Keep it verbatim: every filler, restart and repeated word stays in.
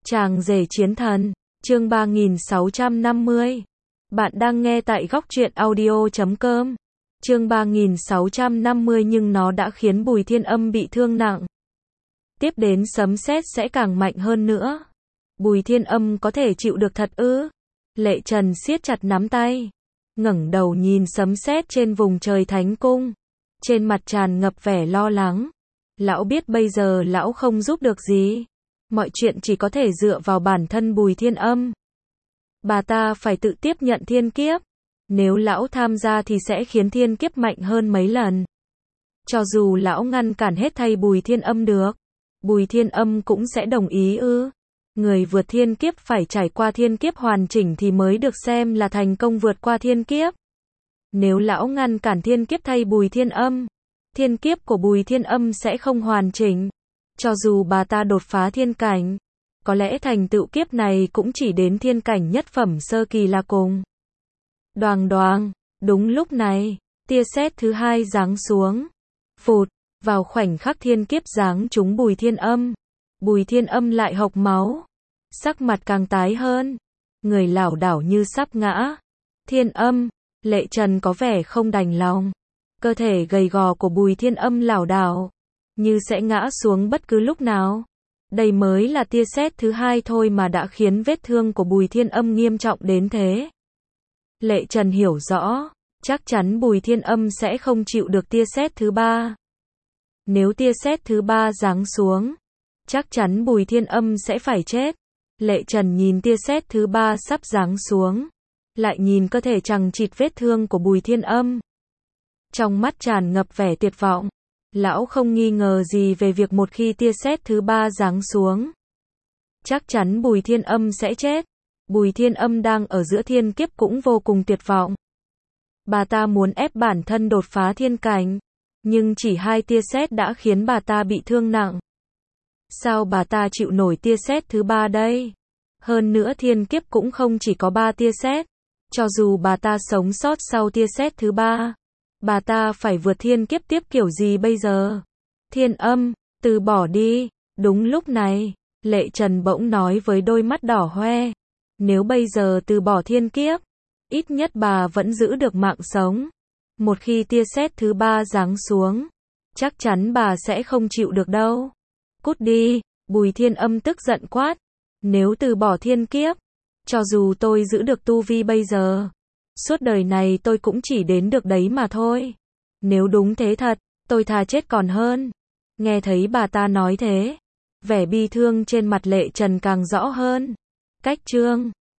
Chàng rể chiến thần, chương ba nghìn sáu trăm năm mươi. Bạn đang nghe tại góc truyện audio chấm com. Chương ba nghìn sáu trăm năm mươi nhưng nó đã khiến Bùi Thiên Âm bị thương nặng. Tiếp đến sấm sét sẽ càng mạnh hơn nữa. Bùi Thiên Âm có thể chịu được thật ư? Lệ Trần siết chặt nắm tay, ngẩng đầu nhìn sấm sét trên vùng trời thánh cung. Trên mặt tràn ngập vẻ lo lắng. Lão biết bây giờ lão không giúp được gì. Mọi chuyện chỉ có thể dựa vào bản thân Bùi Thiên Âm. Bà ta phải tự tiếp nhận thiên kiếp. Nếu lão tham gia thì sẽ khiến thiên kiếp mạnh hơn mấy lần. Cho dù lão ngăn cản hết thay Bùi Thiên Âm được, Bùi Thiên Âm cũng sẽ đồng ý ư? Người vượt thiên kiếp phải trải qua thiên kiếp hoàn chỉnh thì mới được xem là thành công vượt qua thiên kiếp. Nếu lão ngăn cản thiên kiếp thay Bùi Thiên Âm, thiên kiếp của Bùi Thiên Âm sẽ không hoàn chỉnh. Cho dù bà ta đột phá thiên cảnh, có lẽ thành tựu kiếp này cũng chỉ đến thiên cảnh nhất phẩm sơ kỳ là cùng. Đoàng đoàng, đúng lúc này, tia sét thứ hai giáng xuống. Phụt, vào khoảnh khắc thiên kiếp giáng trúng Bùi Thiên Âm, Bùi Thiên Âm lại hộc máu, sắc mặt càng tái hơn, người lảo đảo như sắp ngã. Thiên Âm, Lệ Trần có vẻ không đành lòng. Cơ thể gầy gò của Bùi Thiên Âm lảo đảo, như sẽ ngã xuống bất cứ lúc nào. Đây mới là tia sét thứ hai thôi mà đã khiến vết thương của Bùi Thiên Âm nghiêm trọng đến thế. Lệ Trần hiểu rõ, chắc chắn Bùi Thiên Âm sẽ không chịu được tia sét thứ ba. Nếu tia sét thứ ba giáng xuống, chắc chắn Bùi Thiên Âm sẽ phải chết. Lệ Trần nhìn tia sét thứ ba sắp giáng xuống, lại nhìn cơ thể chằng chịt vết thương của Bùi Thiên Âm. Trong mắt tràn ngập vẻ tuyệt vọng. Lão không nghi ngờ gì về việc một khi tia sét thứ ba giáng xuống, chắc chắn Bùi Thiên Âm sẽ chết. Bùi Thiên Âm đang ở giữa thiên kiếp cũng vô cùng tuyệt vọng. Bà ta muốn ép bản thân đột phá thiên cảnh, nhưng chỉ hai tia sét đã khiến bà ta bị thương nặng. Sao bà ta chịu nổi tia sét thứ ba đây? Hơn nữa thiên kiếp cũng không chỉ có ba tia sét. Cho dù bà ta sống sót sau tia sét thứ ba, bà ta phải vượt thiên kiếp tiếp kiểu gì bây giờ? Thiên Âm, từ bỏ đi. Đúng lúc này, Lệ Trần bỗng nói với đôi mắt đỏ hoe. Nếu bây giờ từ bỏ thiên kiếp, ít nhất bà vẫn giữ được mạng sống. Một khi tia sét thứ ba giáng xuống, chắc chắn bà sẽ không chịu được đâu. Cút đi, Bùi Thiên Âm tức giận quát. Nếu từ bỏ thiên kiếp, cho dù tôi giữ được tu vi bây giờ, suốt đời này tôi cũng chỉ đến được đấy mà thôi. Nếu đúng thế thật, tôi thà chết còn hơn. Nghe thấy bà ta nói thế, vẻ bi thương trên mặt Lệ Trần càng rõ hơn. Cách chương